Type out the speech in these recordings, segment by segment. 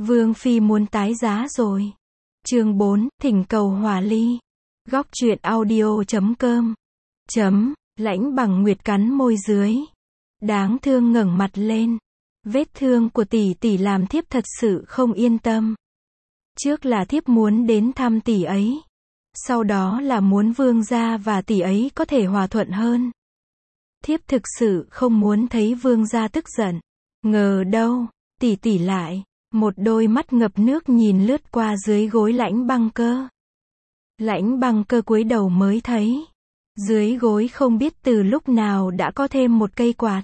Vương Phi muốn tái giá rồi. Chương 4, thỉnh cầu hòa ly. Góc truyện audio.com. Lãnh Bằng Nguyệt cắn môi dưới. Đáng thương ngẩng mặt lên. Vết thương của tỷ tỷ làm thiếp thật sự không yên tâm. Trước là thiếp muốn đến thăm tỷ ấy. Sau đó là muốn vương gia và tỷ ấy có thể hòa thuận hơn. Thiếp thực sự không muốn thấy vương gia tức giận. Ngờ đâu, tỷ tỷ lại. Một đôi mắt ngập nước nhìn lướt qua dưới gối Lãnh Băng Cơ. Lãnh Băng Cơ cúi đầu mới thấy. Dưới gối không biết từ lúc nào đã có thêm một cây quạt.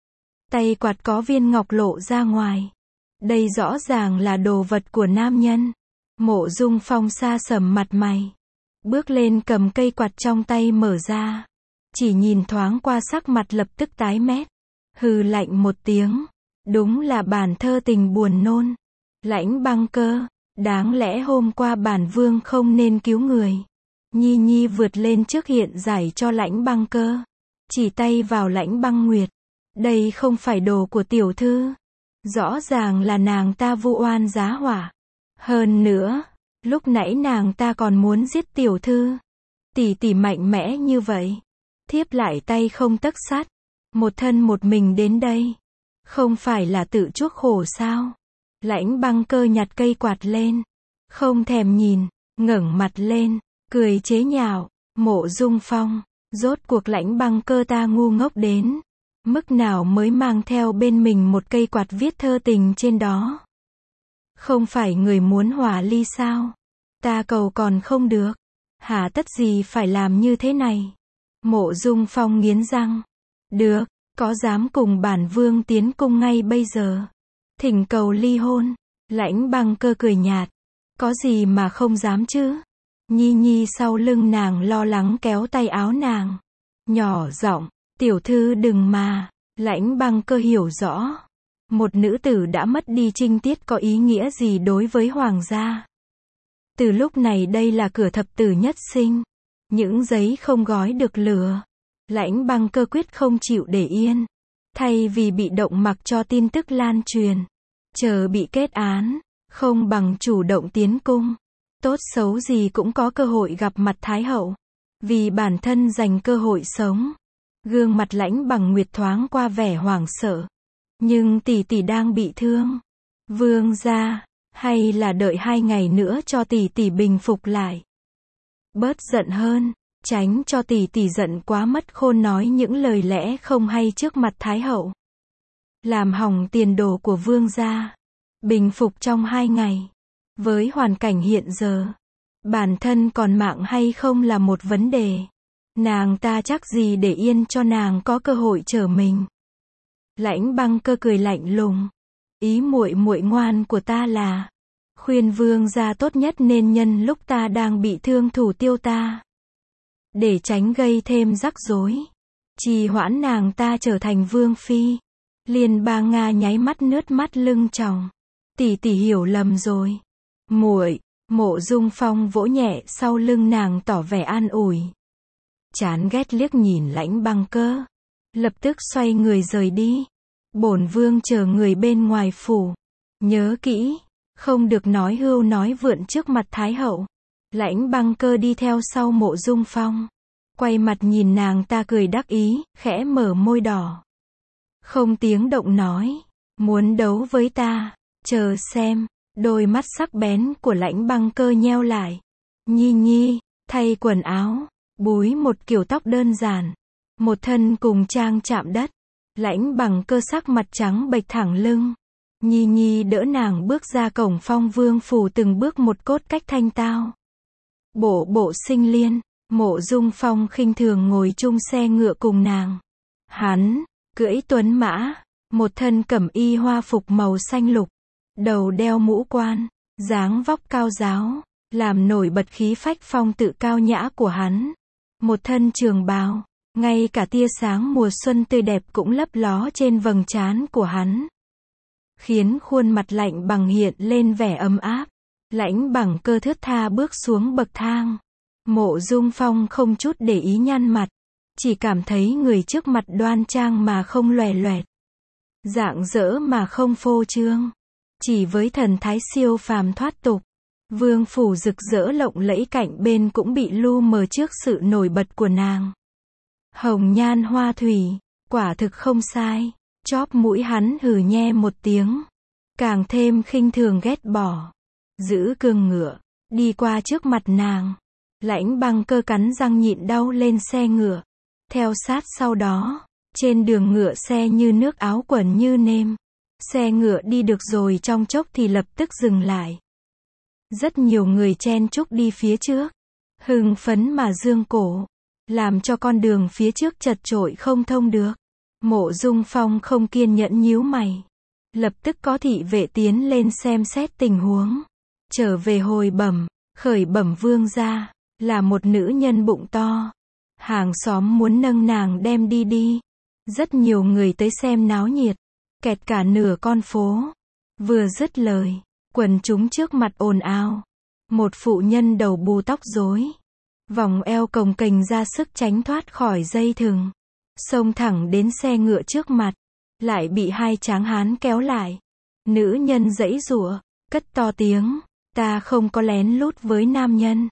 Tay quạt có viên ngọc lộ ra ngoài. Đây rõ ràng là đồ vật của nam nhân. Mộ Dung Phong xa sầm mặt mày. Bước lên cầm cây quạt trong tay mở ra. Chỉ nhìn thoáng qua sắc mặt lập tức tái mét. Hừ lạnh một tiếng. Đúng là bản thơ tình buồn nôn. Lãnh Băng Cơ, đáng lẽ hôm qua bản vương không nên cứu người. Nhi Nhi vượt lên trước hiện giải cho Lãnh Băng Cơ. Chỉ tay vào Lãnh Băng Nguyệt. Đây không phải đồ của tiểu thư. Rõ ràng là nàng ta vu oan giá họa. Hơn nữa, lúc nãy nàng ta còn muốn giết tiểu thư. Tỷ tỷ mạnh mẽ như vậy. Thiếp lại tay không tấc sắt. Một thân một mình đến đây. Không phải là tự chuốc khổ sao? Lãnh Băng Cơ nhặt cây quạt lên. Không thèm nhìn, ngẩng mặt lên, cười chế nhạo. Mộ Dung Phong, rốt cuộc Lãnh Băng Cơ ta ngu ngốc đến. Mức nào mới mang theo bên mình một cây quạt viết thơ tình trên đó. Không phải người muốn hòa ly sao? Ta cầu còn không được. Hà tất gì phải làm như thế này? Mộ Dung Phong nghiến răng. Được, có dám cùng bản vương tiến cung ngay bây giờ? Thỉnh cầu ly hôn. Lãnh Băng Cơ cười nhạt. Có gì mà không dám chứ? Nhi Nhi sau lưng nàng lo lắng kéo tay áo nàng. Nhỏ giọng, tiểu thư đừng mà. Lãnh Băng Cơ hiểu rõ. Một nữ tử đã mất đi trinh tiết có ý nghĩa gì đối với hoàng gia. Từ lúc này đây là cửa thập tử nhất sinh. Những giấy không gói được lửa. Lãnh Băng Cơ quyết không chịu để yên. Thay vì bị động mặc cho tin tức lan truyền. Chờ bị kết án. Không bằng chủ động tiến cung. Tốt xấu gì cũng có cơ hội gặp mặt Thái hậu. Vì bản thân dành cơ hội sống. Gương mặt Lãnh Bằng Nguyệt thoáng qua vẻ hoảng sợ. Nhưng tỷ tỷ đang bị thương. Vương gia, hay là đợi 2 ngày nữa cho tỷ tỷ bình phục lại. Bớt giận hơn, tránh cho tỷ tỷ giận quá mất khôn nói những lời lẽ không hay trước mặt Thái hậu. Làm hỏng tiền đồ của vương gia. Bình phục trong 2 ngày. Với hoàn cảnh hiện giờ, bản thân còn mạng hay không là một vấn đề. Nàng ta chắc gì để yên cho nàng có cơ hội trở mình. Lãnh Băng Cơ cười lạnh lùng. Ý muội muội ngoan của ta là khuyên vương gia tốt nhất nên nhân lúc ta đang bị thương thủ tiêu ta. Để tránh gây thêm rắc rối. Trì hoãn nàng ta trở thành vương phi. Liên Bang Nga nháy mắt nước mắt lưng tròng. Tỷ tỷ hiểu lầm rồi. Muội. Mộ Dung Phong vỗ nhẹ sau lưng nàng tỏ vẻ an ủi. Chán ghét liếc nhìn Lãnh Băng Cơ. Lập tức xoay người rời đi. Bổn vương chờ người bên ngoài phủ. Nhớ kỹ, không được nói hưu nói vượn trước mặt Thái hậu. Lãnh Băng Cơ đi theo sau Mộ Dung Phong. Quay mặt nhìn nàng ta cười đắc ý, khẽ mở môi đỏ. Không tiếng động nói. Muốn đấu với ta, chờ xem. Đôi mắt sắc bén của Lãnh Băng Cơ nheo lại. Nhi Nhi, thay quần áo. Búi một kiểu tóc đơn giản. Một thân cùng trang chạm đất. Lãnh Băng Cơ sắc mặt trắng bệch thẳng lưng. Nhi Nhi đỡ nàng bước ra cổng Phong Vương phủ từng bước một cốt cách thanh tao. Bộ sinh liên. Mộ Dung Phong khinh thường ngồi chung xe ngựa cùng nàng. Hắn, cưỡi tuấn mã. Một thân cẩm y hoa phục màu xanh lục. Đầu đeo mũ quan. Dáng vóc cao ráo. Làm nổi bật khí phách phong tự cao nhã của hắn. Một thân trường bào. Ngay cả tia sáng mùa xuân tươi đẹp cũng lấp ló trên vầng trán của hắn. Khiến khuôn mặt Lạnh Bằng hiện lên vẻ ấm áp. Lãnh Bằng Cơ thướt tha bước xuống bậc thang. Mộ Dung Phong không chút để ý nhăn mặt. Chỉ cảm thấy người trước mặt đoan trang mà không loè loẹt. Rạng rỡ mà không phô trương. Chỉ với thần thái siêu phàm thoát tục, vương phủ rực rỡ lộng lẫy cạnh bên cũng bị lu mờ trước sự nổi bật của nàng. Hồng nhan hoa thủy, quả thực không sai. Chóp mũi hắn hừ nhe một tiếng, càng thêm khinh thường ghét bỏ. Giữ cương ngựa, đi qua trước mặt nàng. Lãnh Băng Cơ cắn răng nhịn đau lên xe ngựa. Theo sát sau đó, trên đường ngựa xe như nước áo quần như nêm. Xe ngựa đi được rồi trong chốc thì lập tức dừng lại. Rất nhiều người chen chúc đi phía trước, hưng phấn mà dương cổ, làm cho con đường phía trước chật chội không thông được. Mộ Dung Phong không kiên nhẫn nhíu mày. Lập tức có thị vệ tiến lên xem xét tình huống. Trở về hồi bẩm, khởi bẩm vương gia, là một nữ nhân bụng to. Hàng xóm muốn nâng nàng đem đi đi. Rất nhiều người tới xem náo nhiệt, kẹt cả nửa con phố. Vừa dứt lời, quần chúng trước mặt ồn ào. Một phụ nhân đầu bù tóc rối, vòng eo cồng kềnh ra sức tránh thoát khỏi dây thừng, xông thẳng đến xe ngựa trước mặt, lại bị hai tráng hán kéo lại. Nữ nhân giãy giụa, cất to tiếng, ta không có lén lút với nam nhân.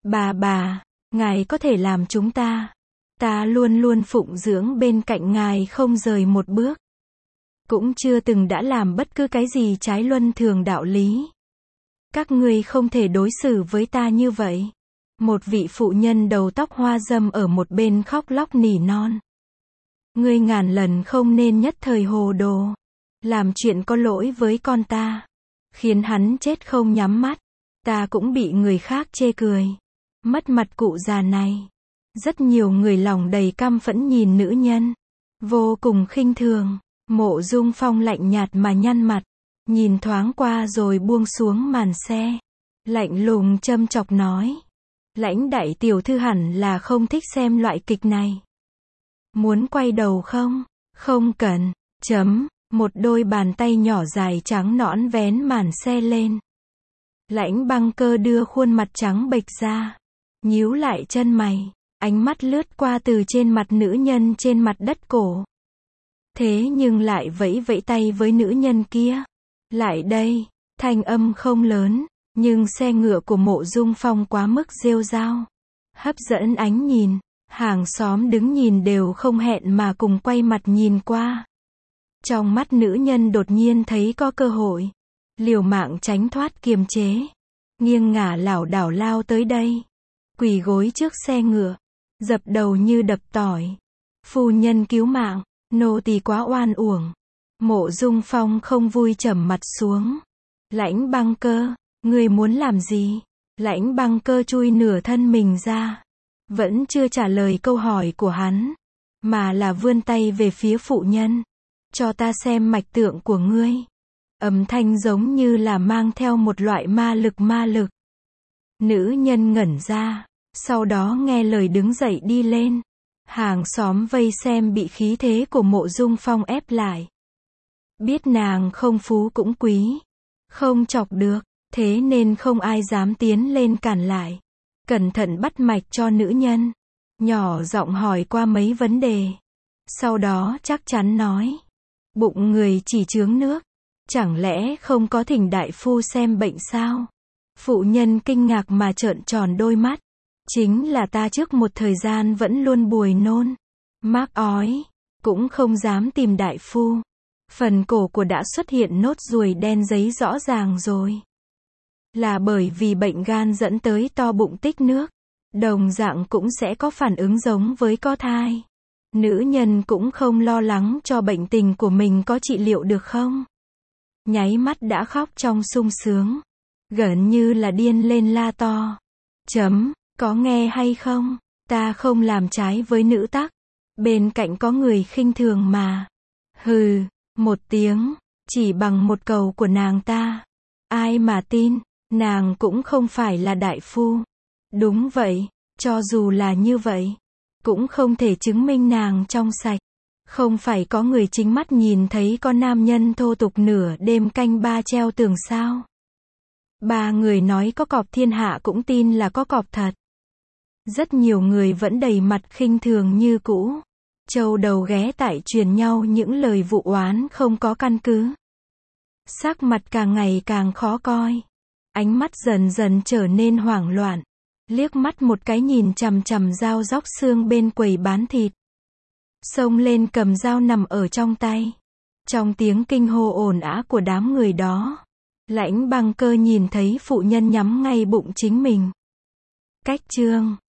Bà, ngài có thể làm chúng ta luôn luôn phụng dưỡng bên cạnh ngài không rời một bước. Cũng chưa từng đã làm bất cứ cái gì trái luân thường đạo lý. Các ngươi không thể đối xử với ta như vậy. Một vị phụ nhân đầu tóc hoa râm ở một bên khóc lóc nỉ non. Ngươi ngàn lần không nên nhất thời hồ đồ, làm chuyện có lỗi với con ta, khiến hắn chết không nhắm mắt. Ta cũng bị người khác chê cười, mất mặt cụ già này. Rất nhiều người lòng đầy căm phẫn nhìn nữ nhân, vô cùng khinh thường. Mộ Dung Phong lạnh nhạt mà nhăn mặt, nhìn thoáng qua rồi buông xuống màn xe, lạnh lùng châm chọc nói: Lãnh đại tiểu thư hẳn là không thích xem loại kịch này. Muốn quay đầu không? Không cần. Một đôi bàn tay nhỏ dài trắng nõn vén màn xe lên. Lãnh Băng Cơ đưa khuôn mặt trắng bệch ra, nhíu lại chân mày, ánh mắt lướt qua từ trên mặt nữ nhân trên mặt đất cổ. Thế nhưng lại vẫy vẫy tay với nữ nhân kia. Lại đây. Thanh âm không lớn, nhưng xe ngựa của Mộ Dung Phong quá mức rêu rao, hấp dẫn ánh nhìn. Hàng xóm đứng nhìn đều không hẹn mà cùng quay mặt nhìn qua. Trong mắt nữ nhân đột nhiên thấy có cơ hội, liều mạng tránh thoát kiềm chế, nghiêng ngả lảo đảo lao tới đây, quỳ gối trước xe ngựa, dập đầu như đập tỏi. Phu nhân cứu mạng, nô tỳ quá oan uổng. Mộ Dung Phong không vui trầm mặt xuống. Lãnh Băng Cơ, ngươi muốn làm gì? Lãnh Băng Cơ chui nửa thân mình ra, vẫn chưa trả lời câu hỏi của hắn, mà là vươn tay về phía phụ nhân. Cho ta xem mạch tượng của ngươi. Âm thanh giống như là mang theo một loại ma lực. Nữ nhân ngẩn ra, sau đó nghe lời đứng dậy đi lên. Hàng xóm vây xem bị khí thế của Mộ Dung Phong ép lại. Biết nàng không phú cũng quý, không chọc được, thế nên không ai dám tiến lên cản lại. Cẩn thận bắt mạch cho nữ nhân, nhỏ giọng hỏi qua mấy vấn đề. Sau đó chắc chắn nói, bụng người chỉ chướng nước, chẳng lẽ không có thỉnh đại phu xem bệnh sao? Phụ nhân kinh ngạc mà trợn tròn đôi mắt. Chính là ta trước một thời gian vẫn luôn buồn nôn, mắc ói, cũng không dám tìm đại phu. Phần cổ của đã xuất hiện nốt ruồi đen giấy rõ ràng rồi. Là bởi vì bệnh gan dẫn tới to bụng tích nước. Đồng dạng cũng sẽ có phản ứng giống với có thai. Nữ nhân cũng không lo lắng cho bệnh tình của mình có trị liệu được không. Nháy mắt đã khóc trong sung sướng, gần như là điên lên la to. Có nghe hay không? Ta không làm trái với nữ tắc. Bên cạnh có người khinh thường mà. Hừ, một tiếng, chỉ bằng một câu của nàng ta. Ai mà tin, nàng cũng không phải là đại phu. Đúng vậy, cho dù là như vậy, cũng không thể chứng minh nàng trong sạch. Không phải có người chính mắt nhìn thấy có nam nhân thô tục nửa đêm canh ba treo tường sao? Ba người nói có cọp thiên hạ cũng tin là có cọp thật. Rất nhiều người vẫn đầy mặt khinh thường như cũ. Châu đầu ghé tại truyền nhau những lời vụ oán không có căn cứ. Sắc mặt càng ngày càng khó coi. Ánh mắt dần dần trở nên hoảng loạn. Liếc mắt một cái nhìn chằm chằm dao róc xương bên quầy bán thịt. Xông lên cầm dao nằm ở trong tay. Trong tiếng kinh hô ồn ào của đám người đó, Lãnh Băng Cơ nhìn thấy phụ nhân nhắm ngay bụng chính mình. Cách chương